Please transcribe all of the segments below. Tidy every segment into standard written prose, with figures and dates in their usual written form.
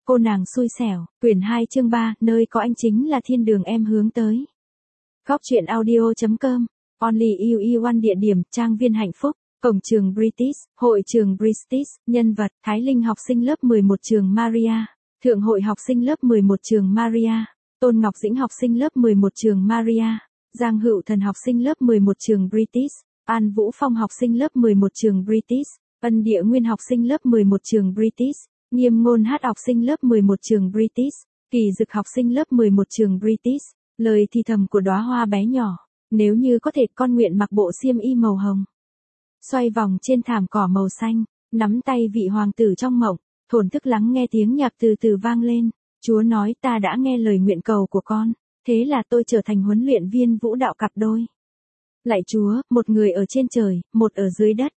Cô nàng xui xẻo, quyển 2 chương 3, nơi có anh chính là thiên đường em hướng tới. Góc truyện audio.com, Only You You One địa điểm, trang viên hạnh phúc, cổng trường British, hội trường British, nhân vật, Thái Linh học sinh lớp 11 trường Maria, Thượng Hội học sinh lớp 11 trường Maria, Tôn Ngọc Dĩnh học sinh lớp 11 trường Maria, Giang Hữu Thần học sinh lớp 11 trường British, An Vũ Phong học sinh lớp 11 trường British, Ân Địa Nguyên học sinh lớp 11 trường British, Nghiêm Ngôn Hát học sinh lớp 11 trường British, Kỳ Dực học sinh lớp 11 trường British, lời thì thầm của đóa hoa bé nhỏ, nếu như có thể con nguyện mặc bộ xiêm y màu hồng. Xoay vòng trên thảm cỏ màu xanh, nắm tay vị hoàng tử trong mộng, thổn thức lắng nghe tiếng nhạc từ từ vang lên, Chúa nói ta đã nghe lời nguyện cầu của con, thế là tôi trở thành huấn luyện viên vũ đạo cặp đôi. Lạy Chúa, một người ở trên trời, một ở dưới đất.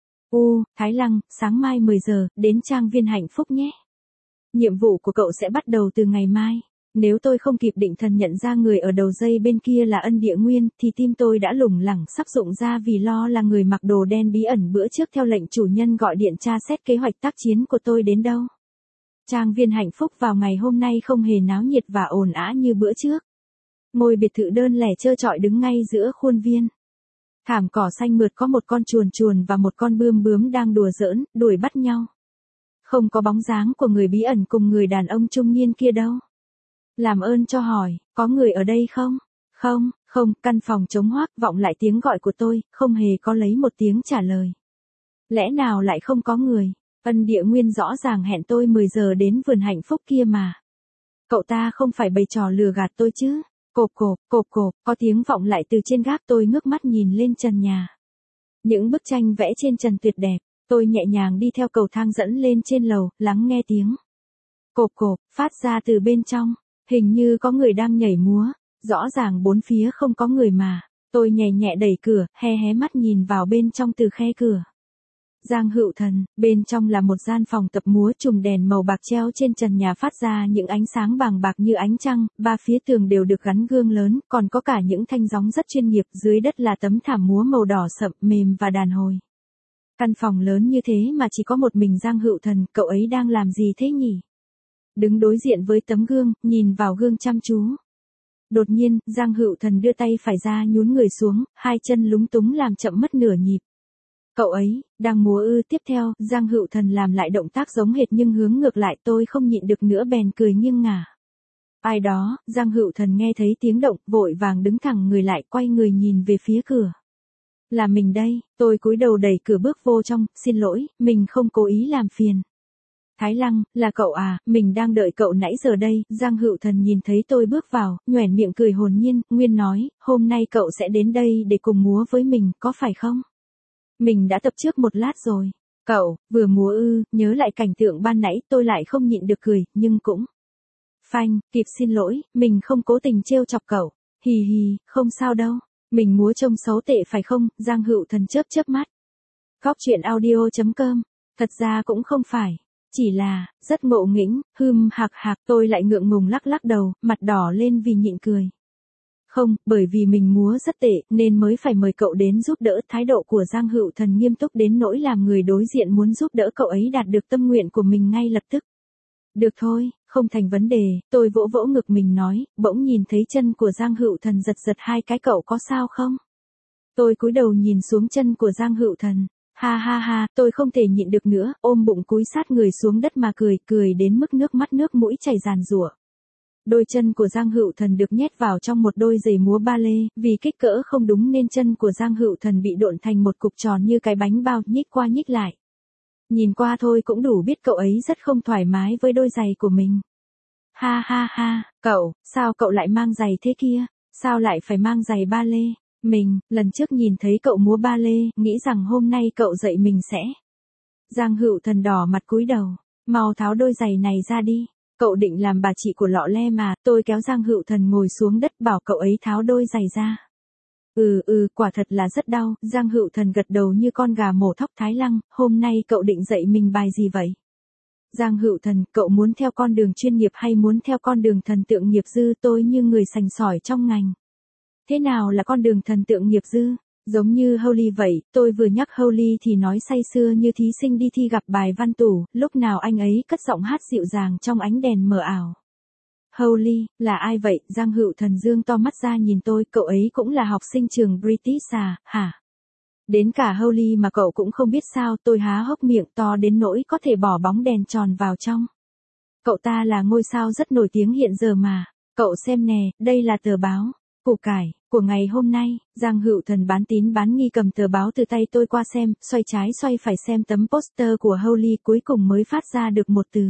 Thái Lăng, sáng mai 10 giờ, đến trang viên hạnh phúc nhé. Nhiệm vụ của cậu sẽ bắt đầu từ ngày mai. Nếu tôi không kịp định thần nhận ra người ở đầu dây bên kia là Ân Địa Nguyên, thì tim tôi đã lủng lẳng sắp rụng ra vì lo là người mặc đồ đen bí ẩn bữa trước theo lệnh chủ nhân gọi điện tra xét kế hoạch tác chiến của tôi đến đâu. Trang viên hạnh phúc vào ngày hôm nay không hề náo nhiệt và ồn ào như bữa trước. Ngôi biệt thự đơn lẻ trơ trọi đứng ngay giữa khuôn viên. Thảm cỏ xanh mượt có một con chuồn chuồn và một con bươm bướm đang đùa giỡn, đuổi bắt nhau. Không có bóng dáng của người bí ẩn cùng người đàn ông trung niên kia đâu. Làm ơn cho hỏi, có người ở đây không? Không, căn phòng trống hoác vọng lại tiếng gọi của tôi, không hề có lấy một tiếng trả lời. Lẽ nào lại không có người? Ân Địa Nguyên rõ ràng hẹn tôi 10 giờ đến vườn hạnh phúc kia mà. Cậu ta không phải bày trò lừa gạt tôi chứ? Cộp, có tiếng vọng lại từ trên gác. Tôi ngước mắt nhìn lên trần nhà. Những bức tranh vẽ trên trần tuyệt đẹp, tôi nhẹ nhàng đi theo cầu thang dẫn lên trên lầu, lắng nghe tiếng. Cộp, phát ra từ bên trong, hình như có người đang nhảy múa, rõ ràng bốn phía không có người mà. Tôi nhẹ đẩy cửa, hé mắt nhìn vào bên trong từ khe cửa. Giang Hữu Thần, bên trong là một gian phòng tập múa chùm đèn màu bạc treo trên trần nhà phát ra những ánh sáng vàng bạc như ánh trăng, ba phía tường đều được gắn gương lớn, còn có cả những thanh gióng rất chuyên nghiệp, dưới đất là tấm thảm múa màu đỏ sậm, mềm và đàn hồi. Căn phòng lớn như thế mà chỉ có một mình Giang Hữu Thần, cậu ấy đang làm gì thế nhỉ? Đứng đối diện với tấm gương, nhìn vào gương chăm chú. Đột nhiên, Giang Hữu Thần đưa tay phải ra nhún người xuống, hai chân lúng túng làm chậm mất nửa nhịp. Cậu ấy, đang múa tiếp theo, Giang Hữu Thần làm lại động tác giống hệt nhưng hướng ngược lại, tôi không nhịn được nữa bèn cười nghiêng ngả. Ai đó, Giang Hữu Thần nghe thấy tiếng động, vội vàng đứng thẳng người lại, quay người nhìn về phía cửa. Là mình đây, tôi cúi đầu đẩy cửa bước vô trong, xin lỗi, mình không cố ý làm phiền. Thái Lăng, là cậu à, mình đang đợi cậu nãy giờ đây. Giang Hữu Thần nhìn thấy tôi bước vào, nhoẻn miệng cười hồn nhiên, Nguyên nói, hôm nay cậu sẽ đến đây để cùng múa với mình, có phải không? Mình đã tập trước một lát rồi. Cậu, vừa múa nhớ lại cảnh tượng ban nãy tôi lại không nhịn được cười, nhưng cũng. Phanh, kịp xin lỗi, mình không cố tình trêu chọc cậu. Hì, không sao đâu. Mình múa trông xấu tệ phải không? Giang Hữu Thần chớp mắt. Góc truyện audio.com. Thật ra cũng không phải. Chỉ là, rất ngộ nghĩnh, hạc, tôi lại ngượng ngùng lắc đầu, mặt đỏ lên vì nhịn cười. Không, bởi vì mình múa rất tệ, nên mới phải mời cậu đến giúp đỡ. Thái độ của Giang Hữu Thần nghiêm túc đến nỗi làm người đối diện muốn giúp đỡ cậu ấy đạt được tâm nguyện của mình ngay lập tức. Được thôi, không thành vấn đề, tôi vỗ ngực mình nói, bỗng nhìn thấy chân của Giang Hữu Thần giật hai cái, cậu có sao không? Tôi cúi đầu nhìn xuống chân của Giang Hữu Thần. Ha, tôi không thể nhịn được nữa, ôm bụng cúi sát người xuống đất mà cười đến mức nước mắt nước mũi chảy ràn rụa. Đôi chân của Giang Hữu Thần được nhét vào trong một đôi giày múa ba lê, vì kích cỡ không đúng nên chân của Giang Hữu Thần bị độn thành một cục tròn như cái bánh bao, nhích qua nhích lại. Nhìn qua thôi cũng đủ biết cậu ấy rất không thoải mái với đôi giày của mình. Ha, cậu, sao cậu lại mang giày thế kia? Sao lại phải mang giày ba lê? Mình, lần trước nhìn thấy cậu múa ba lê, nghĩ rằng hôm nay cậu dạy mình sẽ. Giang Hữu Thần đỏ mặt cúi đầu, mau tháo đôi giày này ra đi. Cậu định làm bà chị của lọ le mà. Tôi kéo Giang Hữu Thần ngồi xuống đất bảo cậu ấy tháo đôi giày ra. Quả thật là rất đau. Giang Hữu Thần gật đầu như con gà mổ thóc. Thái Lăng, hôm nay cậu định dạy mình bài gì vậy? Giang Hữu Thần, cậu muốn theo con đường chuyên nghiệp hay muốn theo con đường thần tượng nghiệp dư? Tôi như người sành sỏi trong ngành. Thế nào là con đường thần tượng nghiệp dư? Giống như Holly vậy, tôi vừa nhắc Holly thì nói say sưa như thí sinh đi thi gặp bài văn tủ, lúc nào anh ấy cất giọng hát dịu dàng trong ánh đèn mờ ảo. Holly, là ai vậy? Giang Hựu Thần dương to mắt ra nhìn tôi, cậu ấy cũng là học sinh trường British à, hả? Đến cả Holly mà cậu cũng không biết sao? Tôi há hốc miệng to đến nỗi có thể bỏ bóng đèn tròn vào trong. Cậu ta là ngôi sao rất nổi tiếng hiện giờ mà. Cậu xem nè, đây là tờ báo củ cải của ngày hôm nay. Giang Hựu Thần bán tín bán nghi cầm tờ báo từ tay tôi qua xem, xoay trái xoay phải xem tấm poster của Holly, cuối cùng mới phát ra được một từ.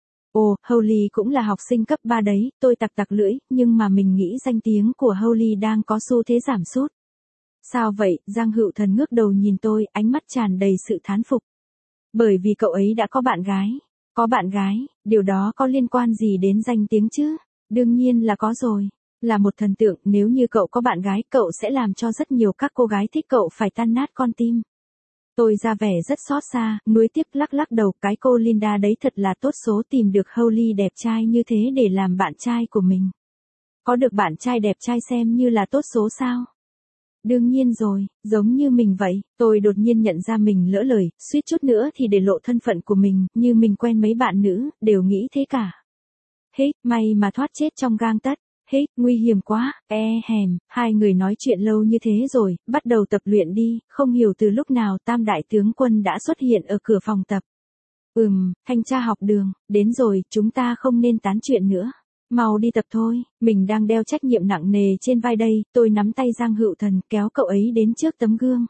Ồ, Holly cũng là học sinh cấp 3 đấy. Tôi tặc tặc lưỡi, nhưng mà mình nghĩ danh tiếng của Holly đang có xu thế giảm sút. Sao vậy? Giang Hựu Thần ngước đầu nhìn tôi, ánh mắt tràn đầy sự thán phục. Bởi vì cậu ấy đã có bạn gái. Có bạn gái, điều đó có liên quan gì đến danh tiếng chứ? Đương nhiên là có rồi. Là một thần tượng, nếu như cậu có bạn gái, cậu sẽ làm cho rất nhiều các cô gái thích cậu phải tan nát con tim. Tôi ra vẻ rất xót xa, nuối tiếc lắc lắc đầu, cái cô Linda đấy thật là tốt số tìm được Holly đẹp trai như thế để làm bạn trai của mình. Có được bạn trai đẹp trai xem như là tốt số sao? Đương nhiên rồi, giống như mình vậy, tôi đột nhiên nhận ra mình lỡ lời, suýt chút nữa thì để lộ thân phận của mình, như mình quen mấy bạn nữ, đều nghĩ thế cả. Hít, may mà thoát chết trong gang tấc. Hít, nguy hiểm quá, hèm, hai người nói chuyện lâu như thế rồi, bắt đầu tập luyện đi, không hiểu từ lúc nào Tam đại tướng quân đã xuất hiện ở cửa phòng tập. Thanh tra học đường, đến rồi, chúng ta không nên tán chuyện nữa. Mau đi tập thôi, mình đang đeo trách nhiệm nặng nề trên vai đây. Tôi nắm tay Giang Hựu Thần, kéo cậu ấy đến trước tấm gương.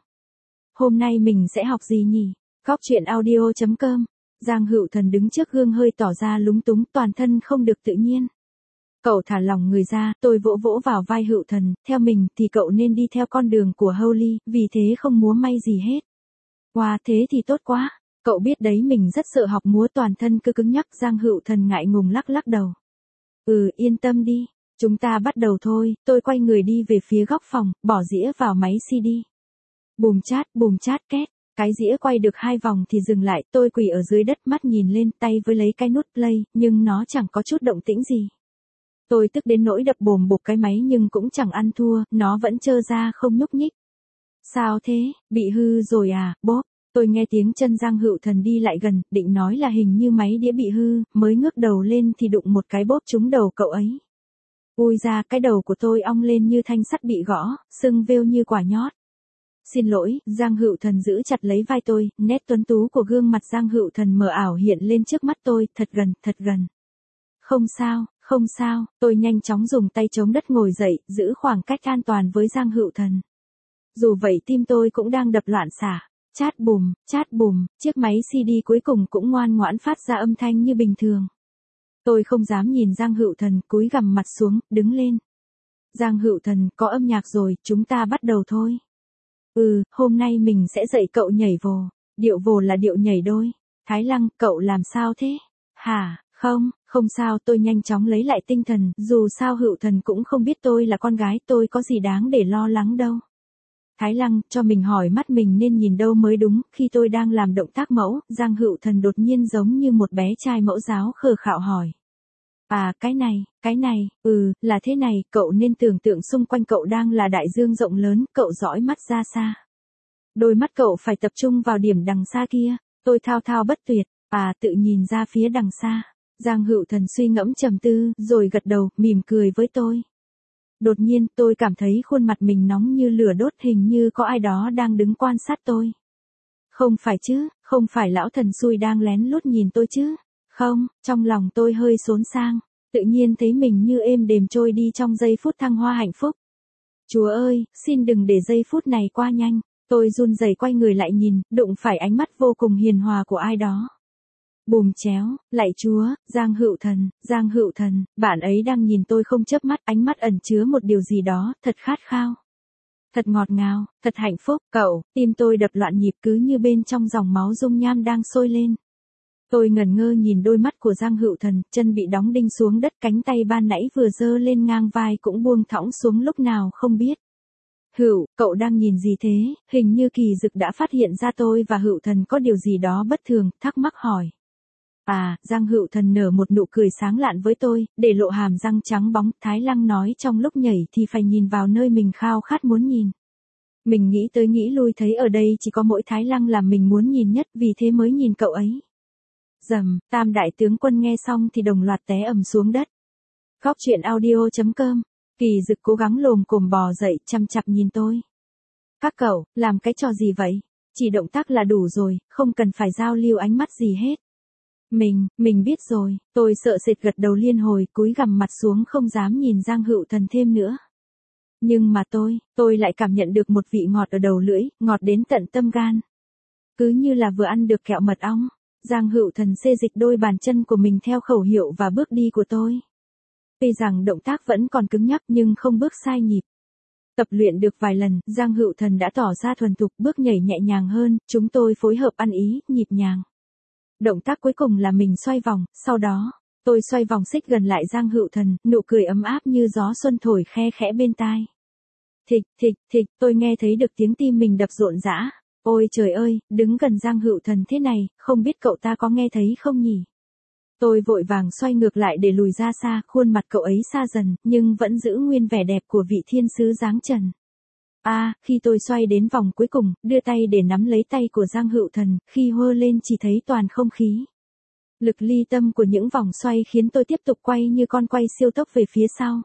Hôm nay mình sẽ học gì nhỉ? Góc truyện audio.com. Giang Hựu Thần đứng trước gương hơi tỏ ra lúng túng, toàn thân không được tự nhiên. Cậu thả lỏng người ra, tôi vỗ vỗ vào vai Hựu Thần, theo mình thì cậu nên đi theo con đường của Holly, vì thế không múa may gì hết. Wow, thế thì tốt quá. Cậu biết đấy, mình rất sợ học múa, toàn thân cứ cứng nhắc. Giang Hựu Thần ngại ngùng lắc lắc đầu. Yên tâm đi, chúng ta bắt đầu thôi. Tôi quay người đi về phía góc phòng, bỏ dĩa vào máy CD. Bùm chát két. Cái dĩa quay được 2 vòng thì dừng lại, tôi quỳ ở dưới đất, mắt nhìn lên, tay với lấy cái nút play, nhưng nó chẳng có chút động tĩnh gì. Tôi tức đến nỗi đập bồm bộp cái máy nhưng cũng chẳng ăn thua, nó vẫn trơ ra không nhúc nhích. Sao thế, bị hư rồi à, bốp? Tôi nghe tiếng chân Giang Hựu Thần đi lại gần, định nói là hình như máy đĩa bị hư, mới ngước đầu lên thì đụng một cái bốp trúng đầu cậu ấy. Ui ra, cái đầu của tôi ong lên như thanh sắt bị gõ, sưng vêu như quả nhót. Xin lỗi, Giang Hựu Thần giữ chặt lấy vai tôi, nét tuấn tú của gương mặt Giang Hựu Thần mờ ảo hiện lên trước mắt tôi, thật gần. Không sao, tôi nhanh chóng dùng tay chống đất ngồi dậy, giữ khoảng cách an toàn với Giang Hựu Thần. Dù vậy tim tôi cũng đang đập loạn xạ. Chát bùm, chiếc máy CD cuối cùng cũng ngoan ngoãn phát ra âm thanh như bình thường. Tôi không dám nhìn Giang Hựu Thần, cúi gằm mặt xuống, đứng lên. Giang Hựu Thần, có âm nhạc rồi, chúng ta bắt đầu thôi. Hôm nay mình sẽ dạy cậu nhảy vồ. Điệu vồ là điệu nhảy đôi. Thái Lăng, cậu làm sao thế? Hả, không sao, tôi nhanh chóng lấy lại tinh thần, dù sao Hựu Thần cũng không biết tôi là con gái, tôi có gì đáng để lo lắng đâu. Thái Lăng, cho mình hỏi mắt mình nên nhìn đâu mới đúng. Khi tôi đang làm động tác mẫu, Giang Hựu Thần đột nhiên giống như một bé trai mẫu giáo khờ khạo hỏi. À, cái này, là thế này, cậu nên tưởng tượng xung quanh cậu đang là đại dương rộng lớn, cậu dõi mắt ra xa. Đôi mắt cậu phải tập trung vào điểm đằng xa kia. Tôi thao thao bất tuyệt, tự nhìn ra phía đằng xa. Giang Hựu Thần suy ngẫm trầm tư, rồi gật đầu, mỉm cười với tôi. Đột nhiên, tôi cảm thấy khuôn mặt mình nóng như lửa đốt, hình như có ai đó đang đứng quan sát tôi. Không phải chứ, không phải lão thần xui đang lén lút nhìn tôi chứ. Không, trong lòng tôi hơi xốn sang, tự nhiên thấy mình như êm đềm trôi đi trong giây phút thăng hoa hạnh phúc. Chúa ơi, xin đừng để giây phút này qua nhanh. Tôi run rẩy quay người lại nhìn, đụng phải ánh mắt vô cùng hiền hòa của ai đó. Bùm chéo, lạy Chúa, Giang Hựu Thần, bạn ấy đang nhìn tôi không chớp mắt, ánh mắt ẩn chứa một điều gì đó, thật khát khao. Thật ngọt ngào, thật hạnh phúc, cậu, tim tôi đập loạn nhịp cứ như bên trong dòng máu dung nham đang sôi lên. Tôi ngẩn ngơ nhìn đôi mắt của Giang Hựu Thần, chân bị đóng đinh xuống đất, cánh tay ban nãy vừa giơ lên ngang vai cũng buông thõng xuống lúc nào không biết. Cậu đang nhìn gì thế? Hình như Kỳ Dực đã phát hiện ra tôi và Hựu Thần có điều gì đó bất thường, thắc mắc hỏi. Giang Hựu Thần nở một nụ cười sáng lạn với tôi, để lộ hàm răng trắng bóng. Thái Lăng nói trong lúc nhảy thì phải nhìn vào nơi mình khao khát muốn nhìn. Mình nghĩ tới nghĩ lui thấy ở đây chỉ có mỗi Thái Lăng là mình muốn nhìn nhất, vì thế mới nhìn cậu ấy. Rầm, tam đại tướng quân nghe xong thì đồng loạt té ầm xuống đất. Góc truyện audio.com. Kỳ Dực cố gắng lồm cồm bò dậy, chăm chặp nhìn tôi. Các cậu, làm cái trò gì vậy? Chỉ động tác là đủ rồi, không cần phải giao lưu ánh mắt gì hết. Mình biết rồi, tôi sợ sệt gật đầu liên hồi, cúi gằm mặt xuống không dám nhìn Giang Hữu Thần thêm nữa. Nhưng mà tôi lại cảm nhận được một vị ngọt ở đầu lưỡi, ngọt đến tận tâm gan. Cứ như là vừa ăn được kẹo mật ong. Giang Hữu Thần xê dịch đôi bàn chân của mình theo khẩu hiệu và bước đi của tôi. Tuy rằng động tác vẫn còn cứng nhắc nhưng không bước sai nhịp. Tập luyện được vài lần, Giang Hữu Thần đã tỏ ra thuần thục, bước nhảy nhẹ nhàng hơn, chúng tôi phối hợp ăn ý, nhịp nhàng. Động tác cuối cùng là mình xoay vòng, sau đó, tôi xoay vòng xích gần lại Giang Hữu Thần, nụ cười ấm áp như gió xuân thổi khe khẽ bên tai. Thịch, thịch, thịch, tôi nghe thấy được tiếng tim mình đập rộn rã. Ôi trời ơi, đứng gần Giang Hữu Thần thế này, không biết cậu ta có nghe thấy không nhỉ? Tôi vội vàng xoay ngược lại để lùi ra xa, khuôn mặt cậu ấy xa dần, nhưng vẫn giữ nguyên vẻ đẹp của vị thiên sứ dáng trần. Khi tôi xoay đến vòng cuối cùng, đưa tay để nắm lấy tay của Giang Hữu Thần, khi hơ lên chỉ thấy toàn không khí. Lực ly tâm của những vòng xoay khiến tôi tiếp tục quay như con quay siêu tốc về phía sau.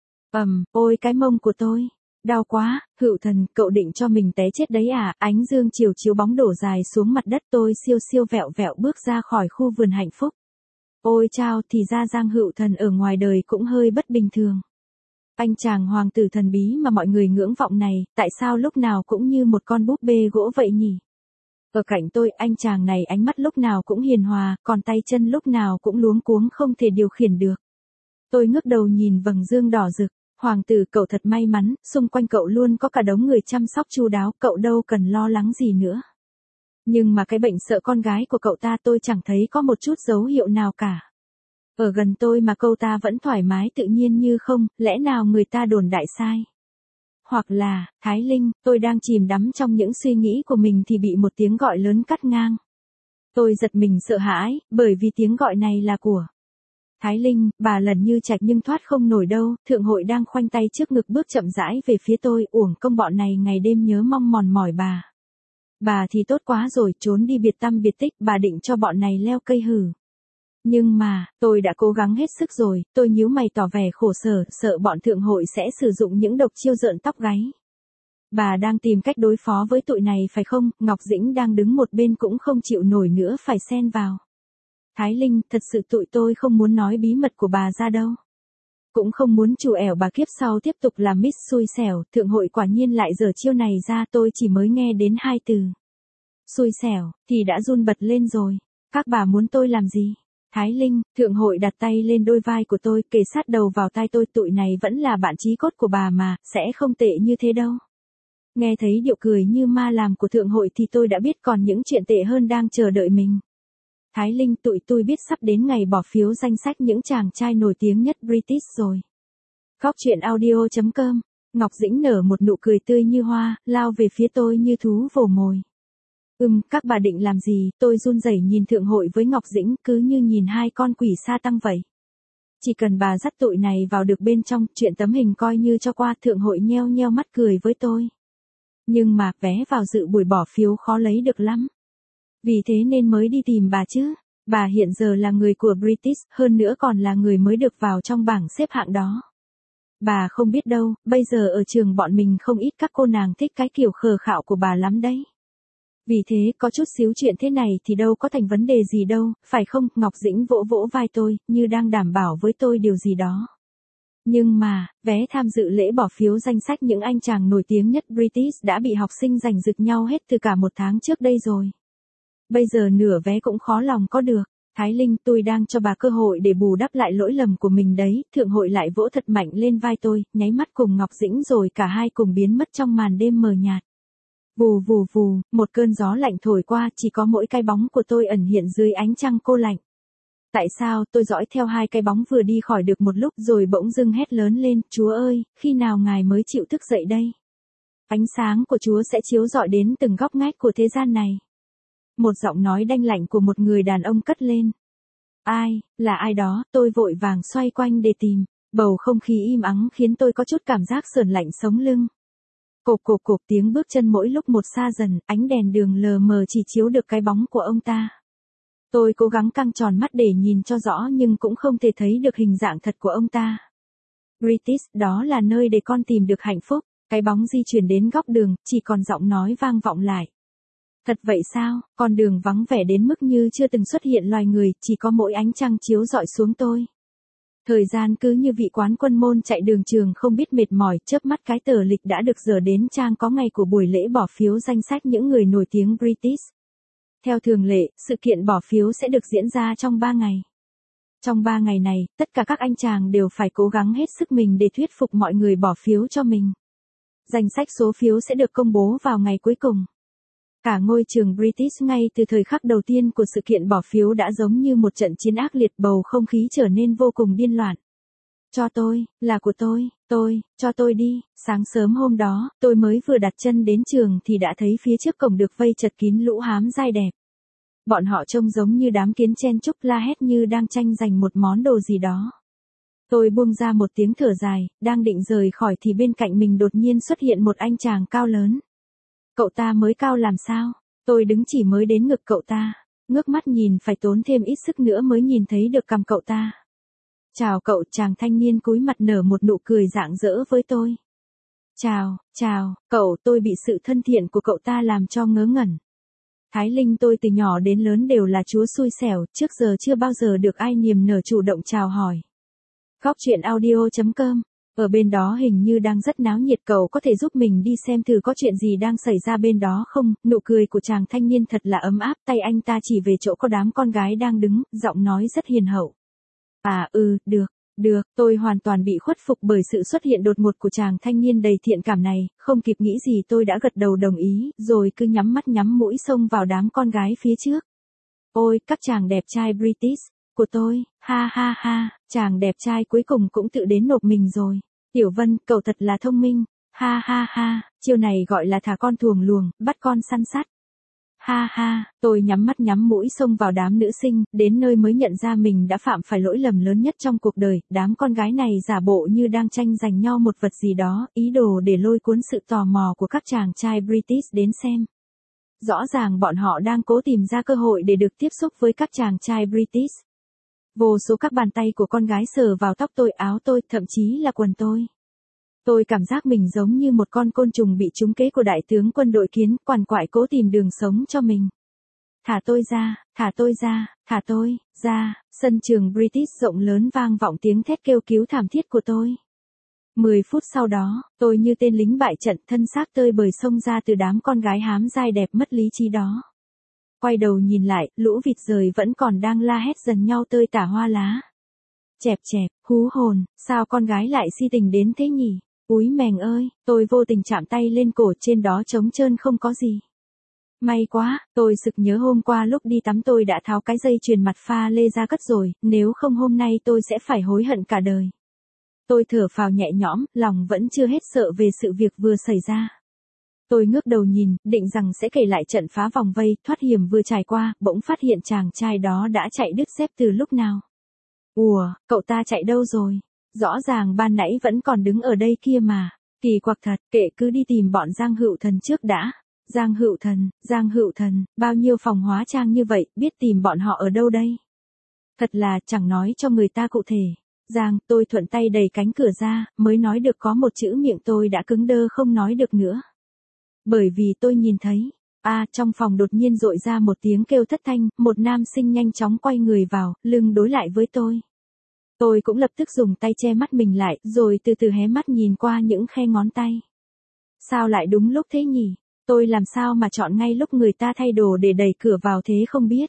Ôi cái mông của tôi. Đau quá, Hữu Thần, cậu định cho mình té chết đấy à? Ánh dương chiều chiếu bóng đổ dài xuống mặt đất, tôi siêu siêu vẹo vẹo bước ra khỏi khu vườn hạnh phúc. Ôi chao, thì ra Giang Hữu Thần ở ngoài đời cũng hơi bất bình thường. Anh chàng hoàng tử thần bí mà mọi người ngưỡng vọng này, tại sao lúc nào cũng như một con búp bê gỗ vậy nhỉ? Ở cạnh tôi, anh chàng này ánh mắt lúc nào cũng hiền hòa, còn tay chân lúc nào cũng luống cuống không thể điều khiển được. Tôi ngước đầu nhìn vầng dương đỏ rực. Hoàng tử, cậu thật may mắn, xung quanh cậu luôn có cả đống người chăm sóc chu đáo, cậu đâu cần lo lắng gì nữa. Nhưng mà cái bệnh sợ con gái của cậu ta tôi chẳng thấy có một chút dấu hiệu nào cả. Ở gần tôi mà cậu ta vẫn thoải mái tự nhiên như không, lẽ nào người ta đồn đại sai? Hoặc là, Thái Linh, tôi đang chìm đắm trong những suy nghĩ của mình thì bị một tiếng gọi lớn cắt ngang. Tôi giật mình sợ hãi, bởi vì tiếng gọi này là của Thái Linh. Bà lần như trạch nhưng thoát không nổi đâu, thượng hội đang khoanh tay trước ngực bước chậm rãi về phía tôi, uổng công bọn này ngày đêm nhớ mong mòn mỏi bà. Bà thì tốt quá rồi, trốn đi biệt tăm biệt tích, bà định cho bọn này leo cây hử. Nhưng mà, tôi đã cố gắng hết sức rồi, tôi nhíu mày tỏ vẻ khổ sở, sợ bọn thượng hội sẽ sử dụng những độc chiêu rợn tóc gáy. Bà đang tìm cách đối phó với tụi này phải không? Ngọc Dĩnh đang đứng một bên cũng không chịu nổi nữa phải xen vào. Thái Linh, thật sự tụi tôi không muốn nói bí mật của bà ra đâu. Cũng không muốn chủ ẻo bà kiếp sau tiếp tục làm miss xui xẻo, thượng hội quả nhiên lại giở chiêu này ra, tôi chỉ mới nghe đến 2 từ. Xui xẻo, thì đã run bật lên rồi. Các bà muốn tôi làm gì? Thái Linh, thượng hội đặt tay lên đôi vai của tôi, kề sát đầu vào tai tôi, tụi này vẫn là bạn chí cốt của bà mà, sẽ không tệ như thế đâu. Nghe thấy điệu cười như ma làm của thượng hội thì tôi đã biết còn những chuyện tệ hơn đang chờ đợi mình. Thái Linh, tụi tôi biết sắp đến ngày bỏ phiếu danh sách những chàng trai nổi tiếng nhất British rồi. Góc truyện audio.com. Ngọc Dĩnh nở một nụ cười tươi như hoa, lao về phía tôi như thú vồ mồi. Các bà định làm gì? Tôi run rẩy nhìn thượng hội với Ngọc Dĩnh, cứ như nhìn hai con quỷ sa tăng vậy. Chỉ cần bà dắt tụi này vào được bên trong, chuyện tấm hình coi như cho qua. Thượng hội nheo nheo mắt cười với tôi. Nhưng mà, vé vào dự buổi bỏ phiếu khó lấy được lắm. Vì thế nên mới đi tìm bà chứ. Bà hiện giờ là người của British, hơn nữa còn là người mới được vào trong bảng xếp hạng đó. Bà không biết đâu, bây giờ ở trường bọn mình không ít các cô nàng thích cái kiểu khờ khạo của bà lắm đấy. Vì thế, có chút xíu chuyện thế này thì đâu có thành vấn đề gì đâu, phải không? Ngọc Dĩnh vỗ vỗ vai tôi, như đang đảm bảo với tôi điều gì đó. Nhưng mà, vé tham dự lễ bỏ phiếu danh sách những anh chàng nổi tiếng nhất British đã bị học sinh giành giật nhau hết từ cả 1 tháng trước đây rồi. Bây giờ nửa vé cũng khó lòng có được. Thái Linh, tôi đang cho bà cơ hội để bù đắp lại lỗi lầm của mình đấy. Thượng hội lại vỗ thật mạnh lên vai tôi, nháy mắt cùng Ngọc Dĩnh rồi cả hai cùng biến mất trong màn đêm mờ nhạt. Vù vù vù, một cơn gió lạnh thổi qua, chỉ có mỗi cái bóng của tôi ẩn hiện dưới ánh trăng cô lạnh. Tại sao? Tôi dõi theo hai cái bóng vừa đi khỏi được một lúc rồi bỗng dưng hét lớn lên, Chúa ơi, khi nào ngài mới chịu thức dậy đây? Ánh sáng của Chúa sẽ chiếu rọi đến từng góc ngách của thế gian này. Một giọng nói đanh lạnh của một người đàn ông cất lên. Ai, là ai đó? Tôi vội vàng xoay quanh để tìm. Bầu không khí im ắng khiến tôi có chút cảm giác sởn lạnh sống lưng. Cộp tiếng bước chân mỗi lúc một xa dần, ánh đèn đường lờ mờ chỉ chiếu được cái bóng của ông ta. Tôi cố gắng căng tròn mắt để nhìn cho rõ nhưng cũng không thể thấy được hình dạng thật của ông ta. British, đó là nơi để con tìm được hạnh phúc. Cái bóng di chuyển đến góc đường, chỉ còn giọng nói vang vọng lại. Thật vậy sao, con đường vắng vẻ đến mức như chưa từng xuất hiện loài người, chỉ có mỗi ánh trăng chiếu rọi xuống tôi. Thời gian cứ như vị quán quân môn chạy đường trường không biết mệt mỏi, chớp mắt cái tờ lịch đã được dở đến trang có ngày của buổi lễ bỏ phiếu danh sách những người nổi tiếng British. Theo thường lệ, sự kiện bỏ phiếu sẽ được diễn ra trong 3 ngày. Trong 3 ngày này, tất cả các anh chàng đều phải cố gắng hết sức mình để thuyết phục mọi người bỏ phiếu cho mình. Danh sách số phiếu sẽ được công bố vào ngày cuối cùng. Cả ngôi trường British ngay từ thời khắc đầu tiên của sự kiện bỏ phiếu đã giống như một trận chiến ác liệt, bầu không khí trở nên vô cùng điên loạn. Cho tôi, là của tôi, cho tôi đi. Sáng sớm hôm đó, tôi mới vừa đặt chân đến trường thì đã thấy phía trước cổng được vây chật kín lũ hám giai đẹp. Bọn họ trông giống như đám kiến chen chúc la hét như đang tranh giành một món đồ gì đó. Tôi buông ra một tiếng thở dài, đang định rời khỏi thì bên cạnh mình đột nhiên xuất hiện một anh chàng cao lớn. Cậu ta mới cao làm sao? Tôi đứng chỉ mới đến ngực cậu ta, ngước mắt nhìn phải tốn thêm ít sức nữa mới nhìn thấy được cằm cậu ta. Chào cậu, chàng thanh niên cúi mặt nở một nụ cười rạng rỡ với tôi. Chào, cậu, tôi bị sự thân thiện của cậu ta làm cho ngớ ngẩn. Thái Linh tôi từ nhỏ đến lớn đều là chúa xui xẻo, trước giờ chưa bao giờ được ai niềm nở chủ động chào hỏi. Góc truyện audio.com. Ở bên đó hình như đang rất náo nhiệt, cậu có thể giúp mình đi xem thử có chuyện gì đang xảy ra bên đó không? Nụ cười của chàng thanh niên thật là ấm áp, tay anh ta chỉ về chỗ có đám con gái đang đứng, giọng nói rất hiền hậu. Được, tôi hoàn toàn bị khuất phục bởi sự xuất hiện đột ngột của chàng thanh niên đầy thiện cảm này, không kịp nghĩ gì tôi đã gật đầu đồng ý, rồi cứ nhắm mắt nhắm mũi xông vào đám con gái phía trước. Ôi, các chàng đẹp trai British của tôi, ha, chàng đẹp trai cuối cùng cũng tự đến nộp mình rồi. Tiểu Vân, cậu thật là thông minh, ha, chiêu này gọi là thả con thuồng luồng, bắt con săn sắt. Ha, tôi nhắm mắt nhắm mũi xông vào đám nữ sinh, đến nơi mới nhận ra mình đã phạm phải lỗi lầm lớn nhất trong cuộc đời, đám con gái này giả bộ như đang tranh giành nhau một vật gì đó, ý đồ để lôi cuốn sự tò mò của các chàng trai British đến xem. Rõ ràng bọn họ đang cố tìm ra cơ hội để được tiếp xúc với các chàng trai British. Vô số các bàn tay của con gái sờ vào tóc tôi, áo tôi, thậm chí là quần tôi. Tôi cảm giác mình giống như một con côn trùng bị trúng kế của đại tướng quân đội kiến, quằn quại cố tìm đường sống cho mình. Thả tôi ra, sân trường British rộng lớn vang vọng tiếng thét kêu cứu thảm thiết của tôi. 10 phút sau đó, tôi như tên lính bại trận, thân xác tơi bời xông ra từ đám con gái hám giai đẹp mất lý trí đó. Quay đầu nhìn lại, lũ vịt rời vẫn còn đang la hét dần nhau tơi tả hoa lá. Chẹp, hú hồn, sao con gái lại si tình đến thế nhỉ? Úi mèng ơi, tôi vô tình chạm tay lên cổ, trên đó trống trơn không có gì. May quá, tôi sực nhớ hôm qua lúc đi tắm tôi đã tháo cái dây chuyền mặt pha lê ra cất rồi, nếu không hôm nay tôi sẽ phải hối hận cả đời. Tôi thở phào nhẹ nhõm, lòng vẫn chưa hết sợ về sự việc vừa xảy ra. Tôi ngước đầu nhìn, định rằng sẽ kể lại trận phá vòng vây, thoát hiểm vừa trải qua, bỗng phát hiện chàng trai đó đã chạy đứt dép từ lúc nào. Ủa, cậu ta chạy đâu rồi? Rõ ràng ban nãy vẫn còn đứng ở đây kia mà. Kỳ quặc thật, kệ cứ đi tìm bọn Giang Hữu Thần trước đã. Giang Hữu Thần, bao nhiêu phòng hóa trang như vậy, biết tìm bọn họ ở đâu đây? Thật là chẳng nói cho người ta cụ thể. Tôi thuận tay đẩy cánh cửa ra, mới nói được có một chữ miệng tôi đã cứng đơ không nói được nữa. Bởi vì tôi nhìn thấy, trong phòng đột nhiên rội ra một tiếng kêu thất thanh, một nam sinh nhanh chóng quay người vào, lưng đối lại với tôi. Tôi cũng lập tức dùng tay che mắt mình lại, rồi từ từ hé mắt nhìn qua những khe ngón tay. Sao lại đúng lúc thế nhỉ? Tôi làm sao mà chọn ngay lúc người ta thay đồ để đẩy cửa vào thế không biết.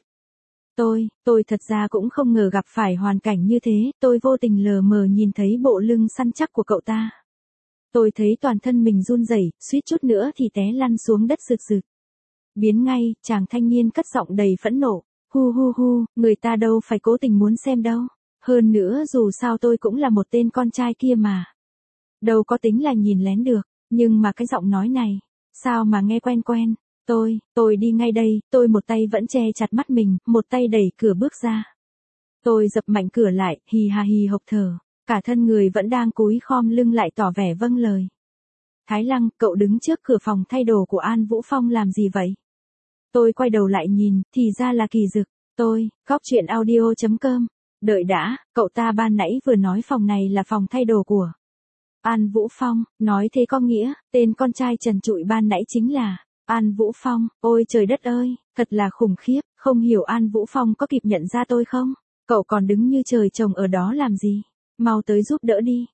Tôi thật ra cũng không ngờ gặp phải hoàn cảnh như thế, tôi vô tình lờ mờ nhìn thấy bộ lưng săn chắc của cậu ta. Tôi thấy toàn thân mình run rẩy, suýt chút nữa thì té lăn xuống đất rực rực. Biến ngay, chàng thanh niên cất giọng đầy phẫn nộ. Hu, người ta đâu phải cố tình muốn xem đâu. Hơn nữa dù sao tôi cũng là một tên con trai kia mà. Đâu có tính là nhìn lén được, nhưng mà cái giọng nói này, sao mà nghe quen quen. Tôi đi ngay đây, tôi một tay vẫn che chặt mắt mình, một tay đẩy cửa bước ra. Tôi dập mạnh cửa lại, hì hộc thở, cả thân người vẫn đang cúi khom lưng lại tỏ vẻ vâng lời. Thái Lăng, cậu đứng trước cửa phòng thay đồ của An Vũ Phong làm gì vậy? Tôi quay đầu lại nhìn, thì ra là Kỳ Dực. Góc truyện audio.com. Đợi đã, cậu ta ban nãy vừa nói phòng này là phòng thay đồ của An Vũ Phong, nói thế có nghĩa, tên con trai trần trụi ban nãy chính là An Vũ Phong. Ôi trời đất ơi, thật là khủng khiếp, không hiểu An Vũ Phong có kịp nhận ra tôi không? Cậu còn đứng như trời trồng ở đó làm gì? Mau tới giúp đỡ đi.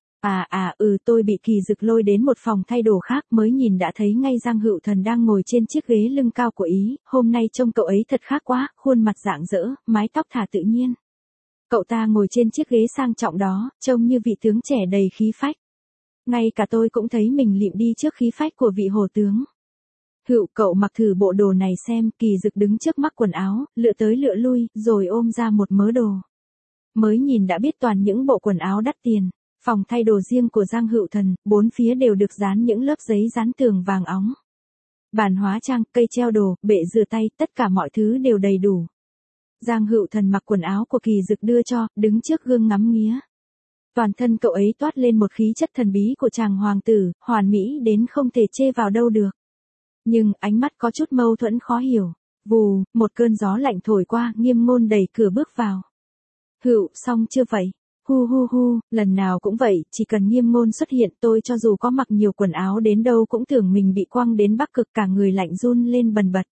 Tôi bị Kỳ Dực lôi đến một phòng thay đồ khác, mới nhìn đã thấy ngay Giang Hựu Thần đang ngồi trên chiếc ghế lưng cao của Ý, hôm nay trông cậu ấy thật khác quá, khuôn mặt rạng rỡ, mái tóc thả tự nhiên. Cậu ta ngồi trên chiếc ghế sang trọng đó, trông như vị tướng trẻ đầy khí phách. Ngay cả tôi cũng thấy mình lịm đi trước khí phách của vị hồ tướng. Hựu, cậu mặc thử bộ đồ này xem. Kỳ Dực đứng trước mắc quần áo, lựa tới lựa lui, rồi ôm ra một mớ đồ. Mới nhìn đã biết toàn những bộ quần áo đắt tiền. Phòng thay đồ riêng của Giang Hựu Thần, bốn phía đều được dán những lớp giấy dán tường vàng óng. Bàn hóa trang, cây treo đồ, bệ rửa tay, tất cả mọi thứ đều đầy đủ. Giang Hựu Thần mặc quần áo của Kỳ Dực đưa cho, đứng trước gương ngắm nghía. Toàn thân cậu ấy toát lên một khí chất thần bí của chàng hoàng tử, hoàn mỹ đến không thể chê vào đâu được. Nhưng ánh mắt có chút mâu thuẫn khó hiểu. Vù, một cơn gió lạnh thổi qua, Nghiêm Ngôn đẩy cửa bước vào. Hựu, xong chưa vậy? Hu, lần nào cũng vậy, chỉ cần Nghiêm Ngôn xuất hiện, tôi cho dù có mặc nhiều quần áo đến đâu cũng tưởng mình bị quăng đến Bắc Cực, cả người lạnh run lên bần bật.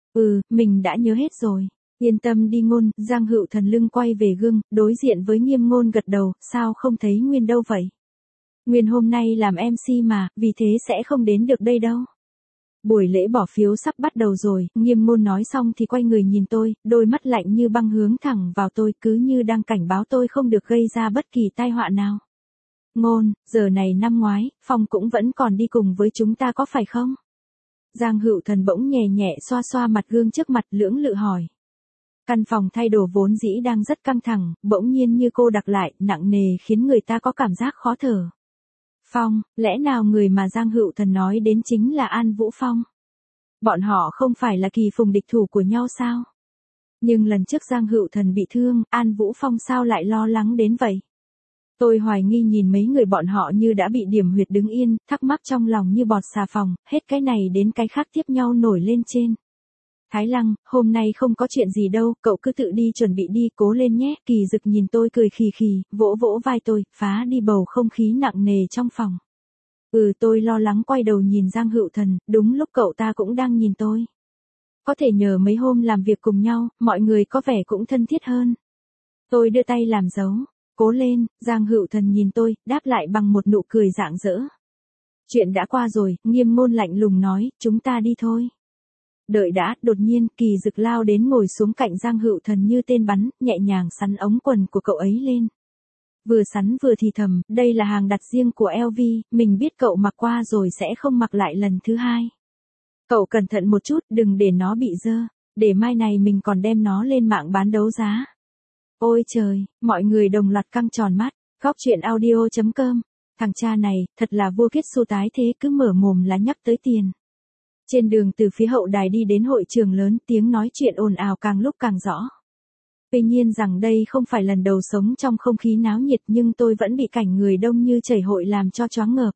Mình đã nhớ hết rồi. Yên tâm đi Ngôn. Giang Hựu Thần lưng quay về gương, đối diện với Nghiêm Ngôn gật đầu, sao không thấy Nguyên đâu vậy? Nguyên hôm nay làm MC mà, vì thế sẽ không đến được đây đâu. Buổi lễ bỏ phiếu sắp bắt đầu rồi. Nghiêm Ngôn nói xong thì quay người nhìn tôi, đôi mắt lạnh như băng hướng thẳng vào tôi, cứ như đang cảnh báo tôi không được gây ra bất kỳ tai họa nào. Ngôn, giờ này năm ngoái, Phong cũng vẫn còn đi cùng với chúng ta có phải không? Giang Hựu Thần bỗng nhẹ nhẹ xoa xoa mặt gương trước mặt, lưỡng lự hỏi. Căn phòng thay đồ vốn dĩ đang rất căng thẳng, bỗng nhiên như cô đặc lại, nặng nề khiến người ta có cảm giác khó thở. Phong, lẽ nào người mà Giang Hựu Thần nói đến chính là An Vũ Phong? Bọn họ không phải là kỳ phùng địch thủ của nhau sao? Nhưng lần trước Giang Hựu Thần bị thương, An Vũ Phong sao lại lo lắng đến vậy? Tôi hoài nghi nhìn mấy người bọn họ như đã bị điểm huyệt đứng yên, thắc mắc trong lòng như bọt xà phòng, hết cái này đến cái khác tiếp nhau nổi lên trên. Thái Lăng, hôm nay không có chuyện gì đâu, cậu cứ tự đi chuẩn bị đi, cố lên nhé. Kỳ Dực nhìn tôi cười khì khì, vỗ vỗ vai tôi, phá đi bầu không khí nặng nề trong phòng. Tôi lo lắng quay đầu nhìn Giang Hựu Thần, đúng lúc cậu ta cũng đang nhìn tôi. Có thể nhờ mấy hôm làm việc cùng nhau, mọi người có vẻ cũng thân thiết hơn. Tôi đưa tay làm dấu, cố lên. Giang Hựu Thần nhìn tôi, đáp lại bằng một nụ cười rạng rỡ. Chuyện đã qua rồi, Nghiêm Ngôn lạnh lùng nói, chúng ta đi thôi. Đợi đã, đột nhiên, Kỳ Dực lao đến ngồi xuống cạnh Giang Hựu Thần như tên bắn, nhẹ nhàng sắn ống quần của cậu ấy lên. Vừa sắn vừa thì thầm, đây là hàng đặt riêng của LV, mình biết cậu mặc qua rồi sẽ không mặc lại lần thứ hai. Cậu cẩn thận một chút, đừng để nó bị dơ, để mai này mình còn đem nó lên mạng bán đấu giá. Ôi trời, mọi người đồng loạt căng tròn mắt. Góc truyện audio.com. Thằng cha này, thật là vua kết xu tái thế, cứ mở mồm là nhắc tới tiền. Trên đường từ phía hậu đài đi đến hội trường lớn, tiếng nói chuyện ồn ào càng lúc càng rõ. Tuy nhiên rằng đây không phải lần đầu sống trong không khí náo nhiệt, nhưng tôi vẫn bị cảnh người đông như chảy hội làm cho choáng ngợp.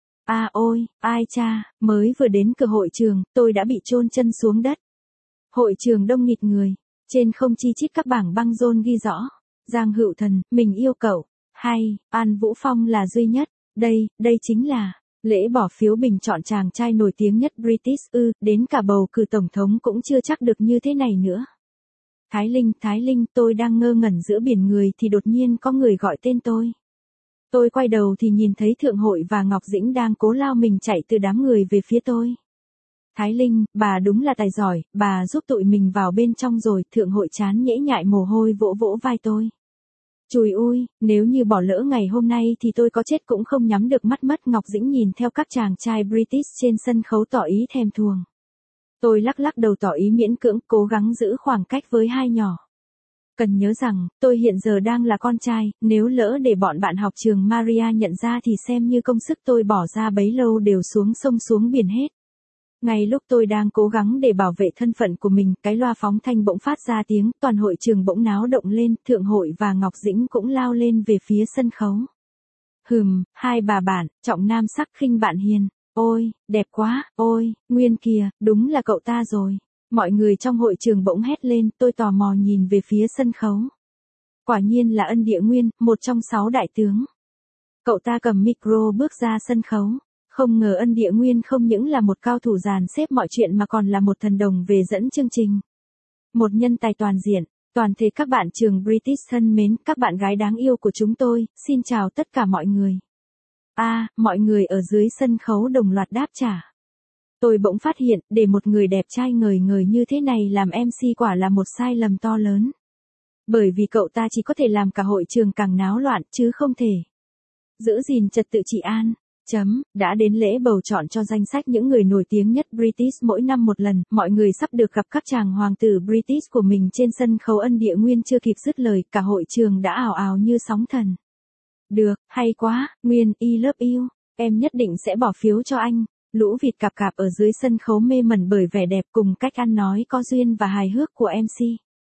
Ôi, ai cha, mới vừa đến cửa hội trường, tôi đã bị chôn chân xuống đất. Hội trường đông nghịt người, trên không chi chít các bảng băng rôn ghi rõ. Giang Hựu Thần, mình yêu cậu. Hay, An Vũ Phong là duy nhất. Đây chính là lễ bỏ phiếu bình chọn chàng trai nổi tiếng nhất British, đến cả bầu cử tổng thống cũng chưa chắc được như thế này nữa. Thái Linh, tôi đang ngơ ngẩn giữa biển người thì đột nhiên có người gọi tên tôi. Tôi quay đầu thì nhìn thấy Thượng Hội và Ngọc Dĩnh đang cố lao mình chạy từ đám người về phía tôi. Thái Linh, bà đúng là tài giỏi, bà giúp tụi mình vào bên trong rồi. Thượng Hội chán nhễ nhại mồ hôi vỗ vỗ vai tôi. Chùi ui, nếu như bỏ lỡ ngày hôm nay thì tôi có chết cũng không nhắm được mắt mất. Ngọc Dĩnh nhìn theo các chàng trai British trên sân khấu tỏ ý thèm thuồng. Tôi lắc đầu tỏ ý miễn cưỡng, cố gắng giữ khoảng cách với hai nhỏ. Cần nhớ rằng, tôi hiện giờ đang là con trai, nếu lỡ để bọn bạn học trường Maria nhận ra thì xem như công sức tôi bỏ ra bấy lâu đều xuống sông xuống biển hết. Ngay lúc tôi đang cố gắng để bảo vệ thân phận của mình, cái loa phóng thanh bỗng phát ra tiếng, toàn hội trường bỗng náo động lên, Thượng Hội và Ngọc Dĩnh cũng lao lên về phía sân khấu. Hai bà bạn, trọng nam sắc khinh bạn hiền. ôi, đẹp quá, ôi, Nguyên kìa, đúng là cậu ta rồi. Mọi người trong hội trường bỗng hét lên, tôi tò mò nhìn về phía sân khấu. Quả nhiên là Ân Địa Nguyên, một trong 6 đại tướng. Cậu ta cầm micro bước ra sân khấu. Không ngờ Ân Địa Nguyên không những là một cao thủ dàn xếp mọi chuyện mà còn là một thần đồng về dẫn chương trình. Một nhân tài toàn diện. Toàn thể các bạn trường British thân mến, các bạn gái đáng yêu của chúng tôi, xin chào tất cả mọi người. Mọi người ở dưới sân khấu đồng loạt đáp trả. Tôi bỗng phát hiện, để một người đẹp trai ngời ngời như thế này làm MC quả là một sai lầm to lớn. Bởi vì cậu ta chỉ có thể làm cả hội trường càng náo loạn, chứ không thể giữ gìn trật tự trị an. Đã đến lễ bầu chọn cho danh sách những người nổi tiếng nhất British mỗi năm một lần, mọi người sắp được gặp các chàng hoàng tử British của mình trên sân khấu. Ân Địa Nguyên chưa kịp dứt lời, cả hội trường đã ào ào như sóng thần. Được, hay quá, Nguyên, I love you, em nhất định sẽ bỏ phiếu cho anh. Lũ vịt cạp cạp ở dưới sân khấu mê mẩn bởi vẻ đẹp cùng cách ăn nói có duyên và hài hước của MC.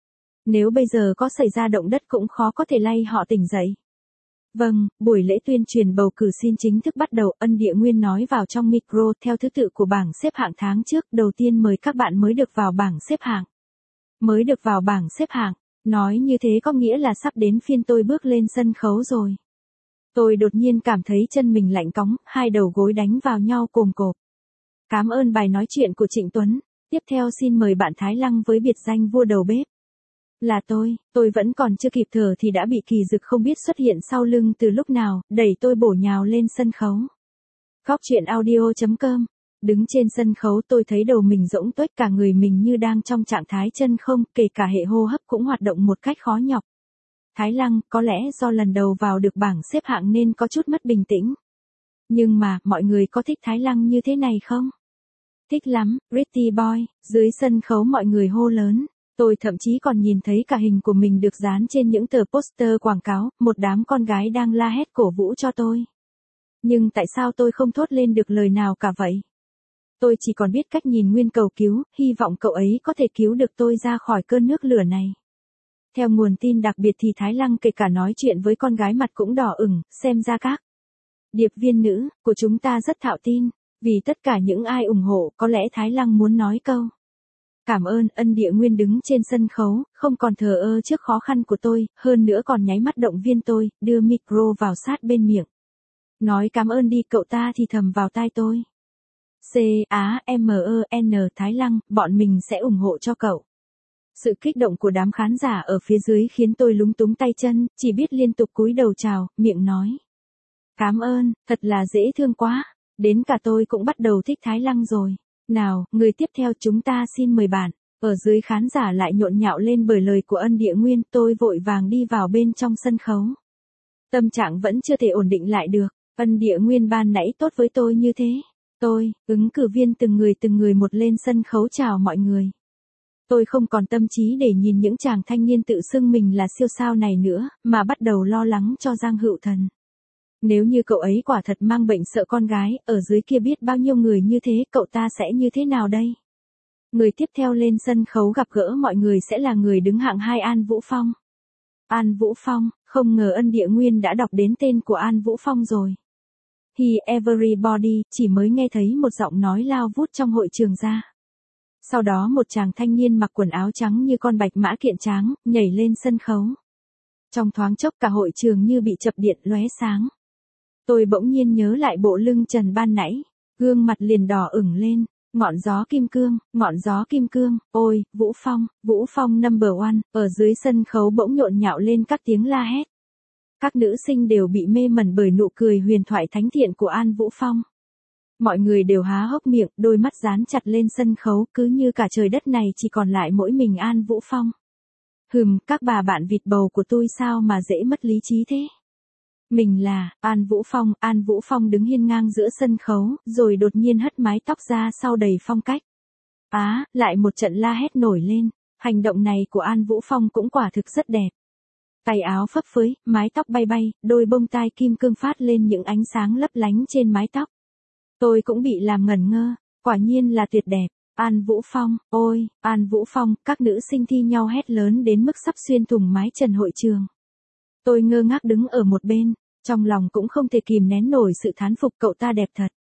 Nếu bây giờ có xảy ra động đất cũng khó có thể lay họ tỉnh dậy. Vâng, buổi lễ tuyên truyền bầu cử xin chính thức bắt đầu. Ân Địa Nguyên nói vào trong micro theo thứ tự của bảng xếp hạng tháng trước. Đầu tiên mời các bạn mới được vào bảng xếp hạng. Mới được vào bảng xếp hạng. Nói như thế có nghĩa là sắp đến phiên tôi bước lên sân khấu rồi. Tôi đột nhiên cảm thấy chân mình lạnh cóng, hai đầu gối đánh vào nhau cồm cộp. Cảm ơn bài nói chuyện của Trịnh Tuấn. Tiếp theo xin mời bạn Thái Lăng với biệt danh vua đầu bếp. Là tôi vẫn còn chưa kịp thở thì đã bị Kỳ Dực không biết xuất hiện sau lưng từ lúc nào, đẩy tôi bổ nhào lên sân khấu. Góc chuyện audio.com. Đứng trên sân khấu tôi thấy đầu mình rỗng tuếch, cả người mình như đang trong trạng thái chân không, kể cả hệ hô hấp cũng hoạt động một cách khó nhọc. Thái Lăng, có lẽ do lần đầu vào được bảng xếp hạng nên có chút mất bình tĩnh. Nhưng mà, mọi người có thích Thái Lăng như thế này không? Thích lắm, Pretty Boy, dưới sân khấu mọi người hô lớn. Tôi thậm chí còn nhìn thấy cả hình của mình được dán trên những tờ poster quảng cáo, một đám con gái đang la hét cổ vũ cho tôi. Nhưng tại sao tôi không thốt lên được lời nào cả vậy? Tôi chỉ còn biết cách nhìn Nguyên cầu cứu, hy vọng cậu ấy có thể cứu được tôi ra khỏi cơn nước lửa này. Theo nguồn tin đặc biệt thì Thái Lăng kể cả nói chuyện với con gái mặt cũng đỏ ửng, xem ra các điệp viên nữ của chúng ta rất thạo tin. Vì tất cả những ai ủng hộ, có lẽ Thái Lăng muốn nói câu cảm ơn. Ân Địa Nguyên đứng trên sân khấu, không còn thờ ơ trước khó khăn của tôi, hơn nữa còn nháy mắt động viên tôi, đưa micro vào sát bên miệng. Nói cảm ơn đi, cậu ta thì thầm vào tai tôi. CAMEN Thái Lăng, bọn mình sẽ ủng hộ cho cậu. Sự kích động của đám khán giả ở phía dưới khiến tôi lúng túng tay chân, chỉ biết liên tục cúi đầu chào, miệng nói. Cảm ơn, thật là dễ thương quá. Đến cả tôi cũng bắt đầu thích Thái Lăng rồi. Nào, người tiếp theo chúng ta xin mời bạn. Ở dưới khán giả lại nhộn nhạo lên bởi lời của Ân Địa Nguyên, tôi vội vàng đi vào bên trong sân khấu. Tâm trạng vẫn chưa thể ổn định lại được. Ân Địa Nguyên ban nãy tốt với tôi như thế. Tôi, ứng cử viên từng người một lên sân khấu chào mọi người. Tôi không còn tâm trí để nhìn những chàng thanh niên tự xưng mình là siêu sao này nữa, mà bắt đầu lo lắng cho Giang Hữu Thần. Nếu như cậu ấy quả thật mang bệnh sợ con gái, ở dưới kia biết bao nhiêu người như thế, cậu ta sẽ như thế nào đây? Người tiếp theo lên sân khấu gặp gỡ mọi người sẽ là người đứng hạng 2 An Vũ Phong. An Vũ Phong, không ngờ Ân Địa Nguyên đã đọc đến tên của An Vũ Phong rồi. He everybody, chỉ mới nghe thấy một giọng nói lao vút trong hội trường ra. Sau đó một chàng thanh niên mặc quần áo trắng như con bạch mã kiện tráng, nhảy lên sân khấu. Trong thoáng chốc cả hội trường như bị chập điện lóe sáng. Tôi bỗng nhiên nhớ lại bộ lưng trần ban nãy, gương mặt liền đỏ ửng lên, ngọn gió kim cương, ôi, Vũ Phong number one, ở dưới sân khấu bỗng nhộn nhạo lên các tiếng la hét. Các nữ sinh đều bị mê mẩn bởi nụ cười huyền thoại thánh thiện của An Vũ Phong. Mọi người đều há hốc miệng, đôi mắt dán chặt lên sân khấu, cứ như cả trời đất này chỉ còn lại mỗi mình An Vũ Phong. Các bà bạn vịt bầu của tôi sao mà dễ mất lý trí thế? Mình là An Vũ Phong đứng hiên ngang giữa sân khấu, rồi đột nhiên hất mái tóc ra sau đầy phong cách. Lại một trận la hét nổi lên, hành động này của An Vũ Phong cũng quả thực rất đẹp. Tay áo phấp phới, mái tóc bay bay, đôi bông tai kim cương phát lên những ánh sáng lấp lánh trên mái tóc. Tôi cũng bị làm ngẩn ngơ, quả nhiên là tuyệt đẹp. An Vũ Phong, ôi, An Vũ Phong, các nữ sinh thi nhau hét lớn đến mức sắp xuyên thủng mái trần hội trường. Tôi ngơ ngác đứng ở một bên, trong lòng cũng không thể kìm nén nổi sự thán phục, cậu ta đẹp thật.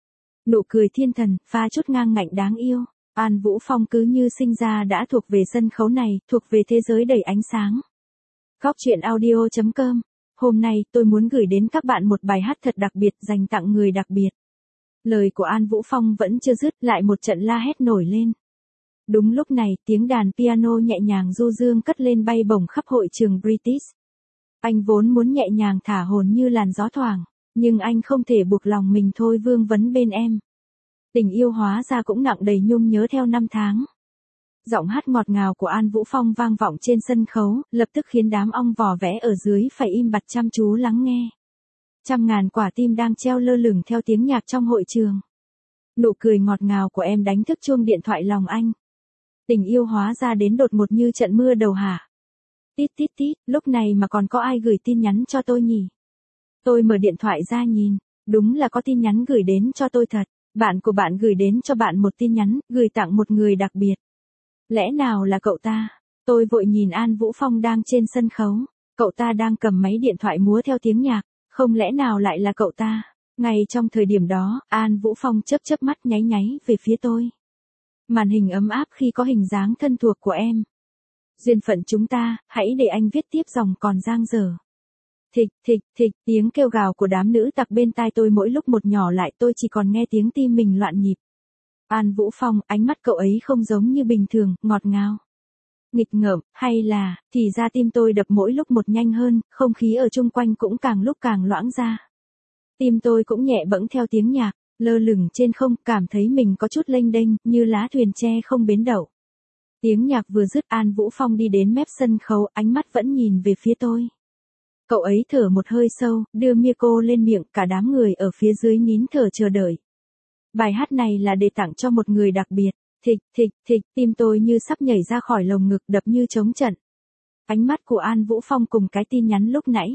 Nụ cười thiên thần, pha chút ngang ngạnh đáng yêu. An Vũ Phong cứ như sinh ra đã thuộc về sân khấu này, thuộc về thế giới đầy ánh sáng. Góc truyện audio.com. Hôm nay tôi muốn gửi đến các bạn một bài hát thật đặc biệt dành tặng người đặc biệt. Lời của An Vũ Phong vẫn chưa dứt, lại một trận la hét nổi lên. Đúng lúc này, tiếng đàn piano nhẹ nhàng du dương cất lên bay bổng khắp hội trường British. Anh vốn muốn nhẹ nhàng thả hồn như làn gió thoảng, nhưng anh không thể buộc lòng mình thôi vương vấn bên em. Tình yêu hóa ra cũng nặng đầy nhung nhớ theo năm tháng. Giọng hát ngọt ngào của An Vũ Phong vang vọng trên sân khấu, lập tức khiến đám ong vò vẽ ở dưới phải im bặt chăm chú lắng nghe. Trăm ngàn quả tim đang treo lơ lửng theo tiếng nhạc trong hội trường. Nụ cười ngọt ngào của em đánh thức chuông điện thoại lòng anh. Tình yêu hóa ra đến đột ngột như trận mưa đầu hạ. Tít tít tít, lúc này mà còn có ai gửi tin nhắn cho tôi nhỉ? Tôi mở điện thoại ra nhìn, đúng là có tin nhắn gửi đến cho tôi thật. Bạn của bạn gửi đến cho bạn một tin nhắn, gửi tặng một người đặc biệt. Lẽ nào là cậu ta? Tôi vội nhìn An Vũ Phong đang trên sân khấu. Cậu ta đang cầm máy điện thoại múa theo tiếng nhạc. Không lẽ nào lại là cậu ta? Ngay trong thời điểm đó, An Vũ Phong chớp chớp mắt nháy nháy về phía tôi. Màn hình ấm áp khi có hình dáng thân thuộc của em. Duyên phận chúng ta, hãy để anh viết tiếp dòng còn dang dở. Thịch, thịch, thịch, tiếng kêu gào của đám nữ tặc bên tai tôi mỗi lúc một nhỏ lại, tôi chỉ còn nghe tiếng tim mình loạn nhịp. An Vũ Phong, ánh mắt cậu ấy không giống như bình thường, ngọt ngào, nghịch ngợm, hay là, thì ra tim tôi đập mỗi lúc một nhanh hơn, không khí ở chung quanh cũng càng lúc càng loãng ra. Tim tôi cũng nhẹ bẫng theo tiếng nhạc, lơ lửng trên không, cảm thấy mình có chút lênh đênh, như lá thuyền tre không bến đậu. Tiếng nhạc vừa dứt, An Vũ Phong đi đến mép sân khấu, ánh mắt vẫn nhìn về phía tôi. Cậu ấy thở một hơi sâu, đưa micro lên miệng, cả đám người ở phía dưới nín thở chờ đợi. Bài hát này là để tặng cho một người đặc biệt. Thịch, thịch, thịch, tim tôi như sắp nhảy ra khỏi lồng ngực, đập như trống trận. Ánh mắt của An Vũ Phong cùng cái tin nhắn lúc nãy.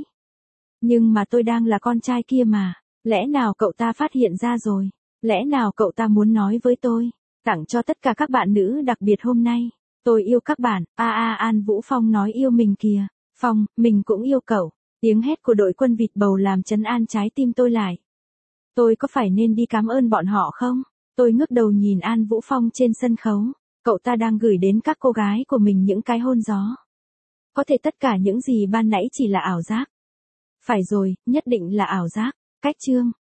Nhưng mà tôi đang là con trai kia mà. Lẽ nào cậu ta phát hiện ra rồi? Lẽ nào cậu ta muốn nói với tôi? Tặng cho tất cả các bạn nữ đặc biệt hôm nay. Tôi yêu các bạn. An Vũ Phong nói yêu mình kìa. Phong, mình cũng yêu cậu. Tiếng hét của đội quân vịt bầu làm trấn an trái tim tôi lại. Tôi có phải nên đi cảm ơn bọn họ không? Tôi ngước đầu nhìn An Vũ Phong trên sân khấu. Cậu ta đang gửi đến các cô gái của mình những cái hôn gió. Có thể tất cả những gì ban nãy chỉ là ảo giác. Phải rồi, nhất định là ảo giác. Cách chương.